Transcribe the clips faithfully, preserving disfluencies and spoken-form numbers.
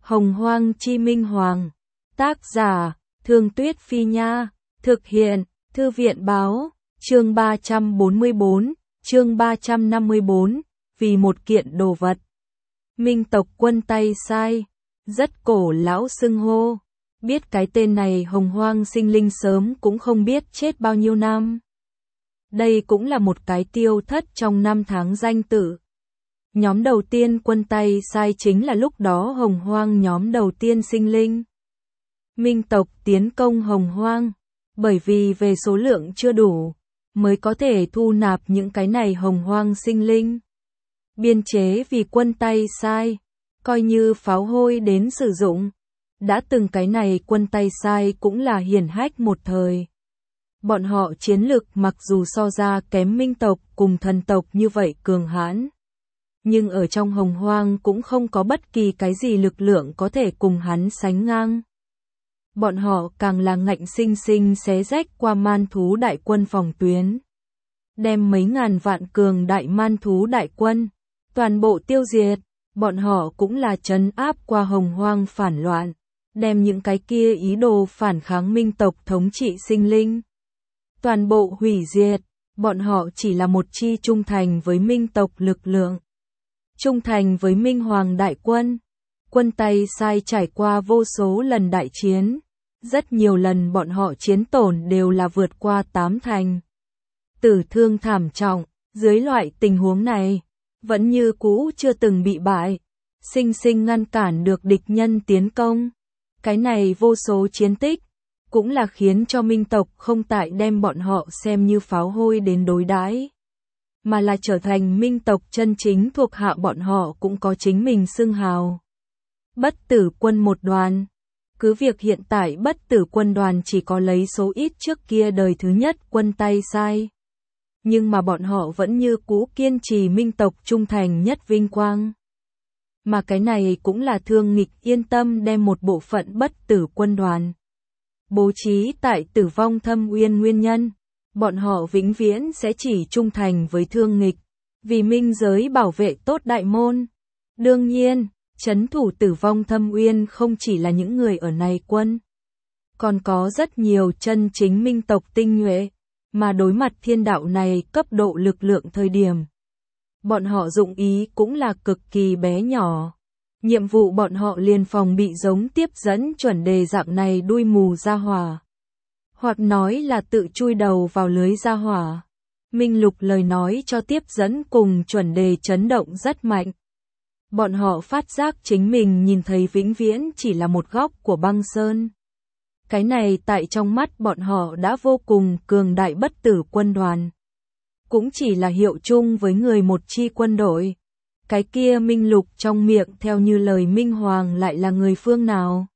Hồng Hoang Chi Minh Hoàng. Tác giả, Thương Tuyết Phi Nha. Thực hiện, Thư viện Báo. Chương ba trăm bốn mươi bốn, chương ba trăm năm mươi bốn, vì một kiện đồ vật. Minh tộc quân tay sai, rất cổ lão xưng hô. Biết cái tên này Hồng Hoang sinh linh sớm cũng không biết chết bao nhiêu năm. Đây cũng là một cái tiêu thất trong năm tháng danh tử. Nhóm đầu tiên quân tay sai chính là lúc đó Hồng Hoang nhóm đầu tiên sinh linh. Minh tộc tiến công Hồng Hoang, bởi vì về số lượng chưa đủ, mới có thể thu nạp những cái này Hồng Hoang sinh linh. Biên chế vì quân tay sai, coi như pháo hôi đến sử dụng. Đã từng cái này quân tay sai cũng là hiển hách một thời. Bọn họ chiến lực mặc dù so ra kém Minh tộc cùng thần tộc như vậy cường hãn, nhưng ở trong Hồng Hoang cũng không có bất kỳ cái gì lực lượng có thể cùng hắn sánh ngang. Bọn họ càng là ngạnh sinh sinh xé rách qua man thú đại quân phòng tuyến, đem mấy ngàn vạn cường đại man thú đại quân toàn bộ tiêu diệt. Bọn họ cũng là trấn áp qua Hồng Hoang phản loạn, đem những cái kia ý đồ phản kháng Minh tộc thống trị sinh linh toàn bộ hủy diệt. Bọn họ chỉ là một chi trung thành với Minh tộc lực lượng, trung thành với Minh Hoàng đại quân. Quân tay sai trải qua vô số lần đại chiến, rất nhiều lần bọn họ chiến tổn đều là vượt qua tám thành. Tử thương thảm trọng, dưới loại tình huống này, vẫn như cũ chưa từng bị bại, sinh sinh ngăn cản được địch nhân tiến công. Cái này vô số chiến tích, cũng là khiến cho Minh tộc không tại đem bọn họ xem như pháo hôi đến đối đãi, mà là trở thành Minh tộc chân chính thuộc hạ. Bọn họ cũng có chính mình xưng hào. Bất tử quân một đoàn. Cứ việc hiện tại bất tử quân đoàn chỉ có lấy số ít trước kia đời thứ nhất quân tay sai, nhưng mà bọn họ vẫn như cũ kiên trì Minh tộc trung thành nhất vinh quang. Mà cái này cũng là Thương Nghịch yên tâm đem một bộ phận bất tử quân đoàn bố trí tại Tử Vong Thâm Uyên nguyên nhân. Bọn họ vĩnh viễn sẽ chỉ trung thành với Thương Nghịch, vì minh giới bảo vệ tốt đại môn. Đương nhiên, trấn thủ Tử Vong Thâm Uyên không chỉ là những người ở này quân, còn có rất nhiều chân chính Minh tộc tinh nhuệ, mà đối mặt thiên đạo này cấp độ lực lượng thời điểm, bọn họ dụng ý cũng là cực kỳ bé nhỏ. Nhiệm vụ bọn họ liền phòng bị giống tiếp dẫn chuẩn đề dạng này đuôi mù ra hỏa, hoặc nói là tự chui đầu vào lưới ra hỏa. Minh Lục lời nói cho tiếp dẫn cùng chuẩn đề chấn động rất mạnh. Bọn họ phát giác chính mình nhìn thấy vĩnh viễn chỉ là một góc của băng sơn. Cái này tại trong mắt bọn họ đã vô cùng cường đại bất tử quân đoàn, cũng chỉ là hiệu chung với người một chi quân đội. Cái kia Minh Lục trong miệng theo như lời Minh Hoàng lại là người phương nào?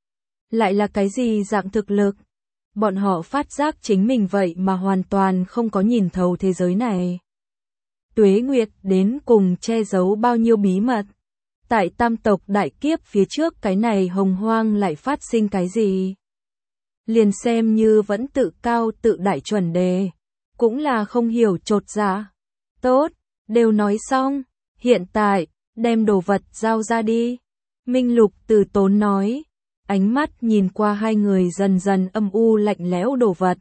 Lại là cái gì dạng thực lực? Bọn họ phát giác chính mình vậy mà hoàn toàn không có nhìn thấu thế giới này. Tuế Nguyệt đến cùng che giấu bao nhiêu bí mật? Tại tam tộc đại kiếp phía trước cái này Hồng Hoang lại phát sinh cái gì? Liền xem như vẫn tự cao tự đại chuẩn đề, cũng là không hiểu chột dạ. Tốt, đều nói xong, hiện tại, đem đồ vật giao ra đi. Minh Lục từ tốn nói, ánh mắt nhìn qua hai người dần dần âm u lạnh lẽo đồ vật.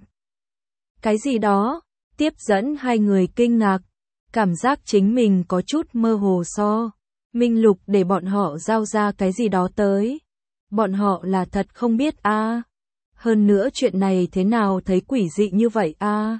Cái gì đó? Tiếp dẫn hai người kinh ngạc, cảm giác chính mình có chút mơ hồ so. Minh Lục để bọn họ giao ra cái gì đó tới. Bọn họ là thật không biết a. À. Hơn nữa chuyện này thế nào thấy quỷ dị như vậy a. À.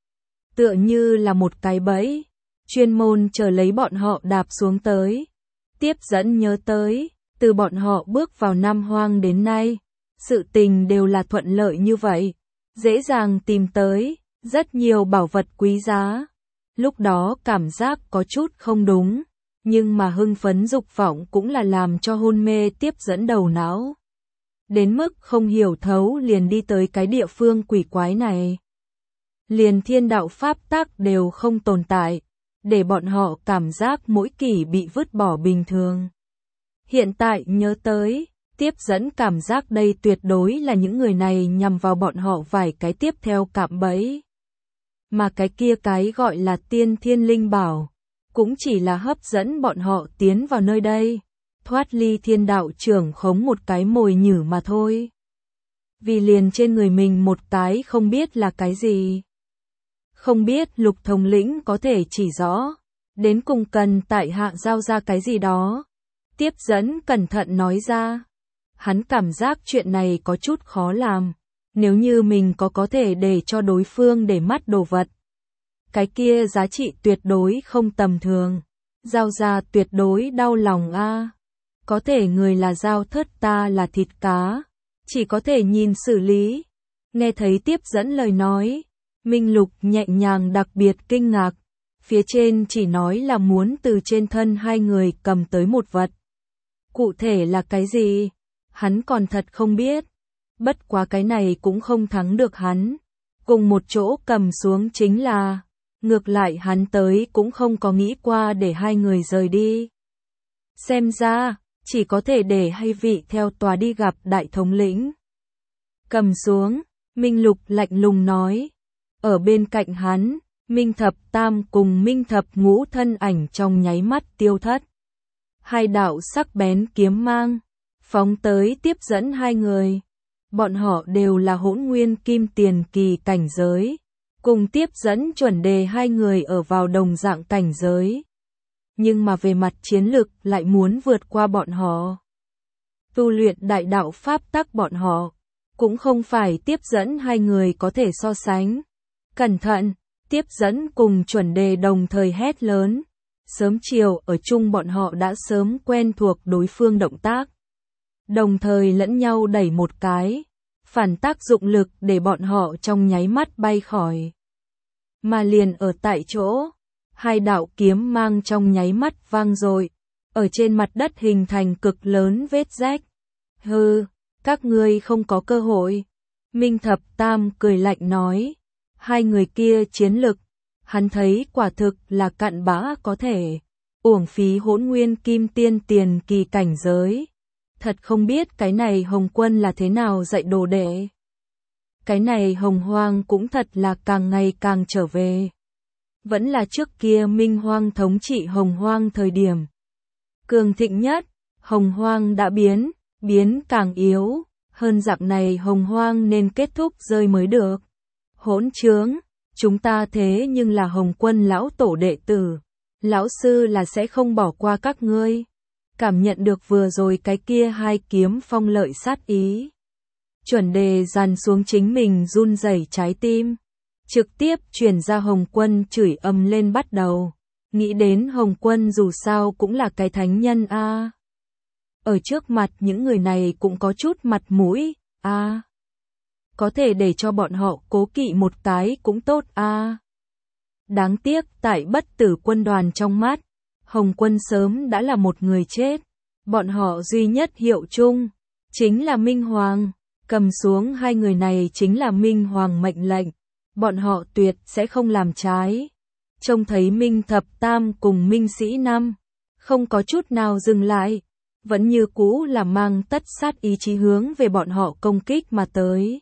Tựa như là một cái bẫy, chuyên môn chờ lấy bọn họ đạp xuống tới. Tiếp dẫn nhớ tới, từ bọn họ bước vào Nam Hoang đến nay, sự tình đều là thuận lợi như vậy, dễ dàng tìm tới, rất nhiều bảo vật quý giá. Lúc đó cảm giác có chút không đúng, nhưng mà hưng phấn dục vọng cũng là làm cho hôn mê tiếp dẫn đầu não. Đến mức không hiểu thấu liền đi tới cái địa phương quỷ quái này. Liền thiên đạo pháp tắc đều không tồn tại, để bọn họ cảm giác mỗi kỷ bị vứt bỏ bình thường. Hiện tại nhớ tới, tiếp dẫn cảm giác đây tuyệt đối là những người này nhằm vào bọn họ vài cái tiếp theo cạm bẫy. Mà cái kia cái gọi là tiên thiên linh bảo, cũng chỉ là hấp dẫn bọn họ tiến vào nơi đây. thoát ly thiên đạo trưởng khống một cái mồi nhử mà thôi. Vì liền trên người mình một cái không biết là cái gì. Không biết Lục thống lĩnh có thể chỉ rõ, đến cùng cần tại hạ giao ra cái gì đó. Tiếp dẫn cẩn thận nói ra. Hắn cảm giác chuyện này có chút khó làm. Nếu như mình có có thể để cho đối phương để mắt đồ vật. Cái kia giá trị tuyệt đối không tầm thường. Giao ra tuyệt đối đau lòng a. Có thể người là dao thớt ta là thịt cá. Chỉ có thể nhìn xử lý. Nghe thấy tiếp dẫn lời nói. Minh Lục nhẹ nhàng đặc biệt kinh ngạc. Phía trên chỉ nói là muốn từ trên thân hai người cầm tới một vật. Cụ thể là cái gì? Hắn còn thật không biết. Bất quá cái này cũng không thắng được hắn. Cùng một chỗ cầm xuống chính là. Ngược lại hắn tới cũng không có nghĩ qua để hai người rời đi. Xem ra, chỉ có thể để hai vị theo tòa đi gặp đại thống lĩnh. Cầm xuống, Minh Lục lạnh lùng nói. Ở bên cạnh hắn, Minh Thập Tam cùng Minh Thập Ngũ thân ảnh trong nháy mắt tiêu thất. Hai đạo sắc bén kiếm mang, phóng tới tiếp dẫn hai người. Bọn họ đều là hỗn nguyên kim tiền kỳ cảnh giới. Cùng tiếp dẫn chuẩn đề hai người ở vào đồng dạng cảnh giới. Nhưng mà về mặt chiến lực lại muốn vượt qua bọn họ. Tu luyện đại đạo pháp tắc bọn họ, cũng không phải tiếp dẫn hai người có thể so sánh. Cẩn thận, tiếp dẫn cùng chuẩn đề đồng thời hét lớn. Sớm chiều ở chung bọn họ đã sớm quen thuộc đối phương động tác. Đồng thời lẫn nhau đẩy một cái. Phản tác dụng lực để bọn họ trong nháy mắt bay khỏi. Mà liền ở tại chỗ, hai đạo kiếm mang trong nháy mắt vang dội, ở trên mặt đất hình thành cực lớn vết rách. Hừ, các ngươi không có cơ hội. Minh Thập Tam cười lạnh nói, hai người kia chiến lực, hắn thấy quả thực là cặn bã có thể, uổng phí hỗn nguyên kim tiên tiền kỳ cảnh giới. Thật không biết cái này Hồng Quân là thế nào dạy đồ đệ. Cái này Hồng Hoang cũng thật là càng ngày càng trở về. Vẫn là trước kia Minh Hoang thống trị Hồng Hoang thời điểm. Cường thịnh nhất, Hồng Hoang đã biến, biến càng yếu. Hơn dạng này Hồng Hoang nên kết thúc rơi mới được. Hỗn trướng, chúng ta thế nhưng là Hồng Quân lão tổ đệ tử. Lão sư là sẽ không bỏ qua các ngươi. Cảm nhận được vừa rồi cái kia hai kiếm phong lợi sát ý. Chuẩn đề dàn xuống chính mình run rẩy trái tim. Trực tiếp chuyển ra Hồng Quân chửi ầm lên bắt đầu. Nghĩ đến Hồng Quân dù sao cũng là cái thánh nhân a. À. Ở trước mặt những người này cũng có chút mặt mũi, a. À. Có thể để cho bọn họ cố kỵ một cái cũng tốt a. À. Đáng tiếc tại bất tử quân đoàn trong mắt, Hồng Quân sớm đã là một người chết. Bọn họ duy nhất hiệu chung, chính là Minh Hoàng. Cầm xuống hai người này chính là Minh Hoàng mệnh lệnh. Bọn họ tuyệt sẽ không làm trái. Trông thấy Minh Thập Tam cùng Minh Sĩ Năm, không có chút nào dừng lại. Vẫn như cũ là mang tất sát ý chí hướng về bọn họ công kích mà tới.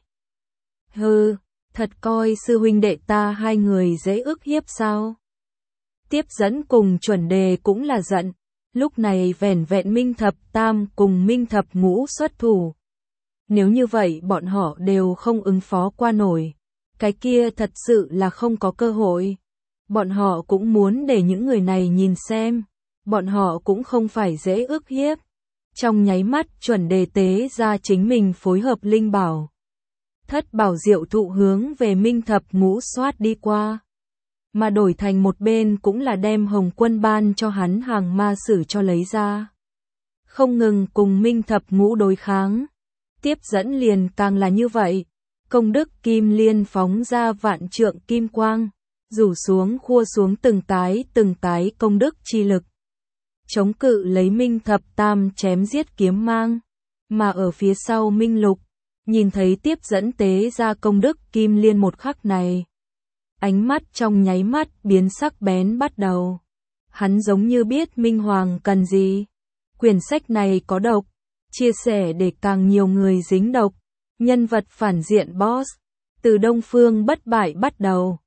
Hừ, thật coi sư huynh đệ ta hai người dễ ức hiếp sao? Tiếp dẫn cùng chuẩn đề cũng là giận. Lúc này vẻn vẹn Minh Thập Tam cùng Minh Thập Ngũ xuất thủ. Nếu như vậy bọn họ đều không ứng phó qua nổi. Cái kia thật sự là không có cơ hội. Bọn họ cũng muốn để những người này nhìn xem. Bọn họ cũng không phải dễ ức hiếp. Trong nháy mắt chuẩn đề tế ra chính mình phối hợp linh bảo. Thất bảo diệu thụ hướng về Minh Thập Ngũ xoát đi qua. Mà đổi thành một bên cũng là đem Hồng Quân ban cho hắn hàng ma sử cho lấy ra. Không ngừng cùng Minh Thập Ngũ đối kháng. Tiếp dẫn liền càng là như vậy. Công đức kim liên phóng ra vạn trượng kim quang. Rủ xuống khua xuống từng cái từng cái công đức chi lực. Chống cự lấy Minh Thập Tam chém giết kiếm mang. Mà ở phía sau Minh Lục, nhìn thấy tiếp dẫn tế ra công đức kim liên một khắc này. Ánh mắt trong nháy mắt biến sắc bén bắt đầu. Hắn giống như biết Minh Hoàng cần gì. Quyển sách này có độc. Chia sẻ để càng nhiều người dính độc. Nhân vật phản diện boss. Từ Đông Phương bất bại bắt đầu.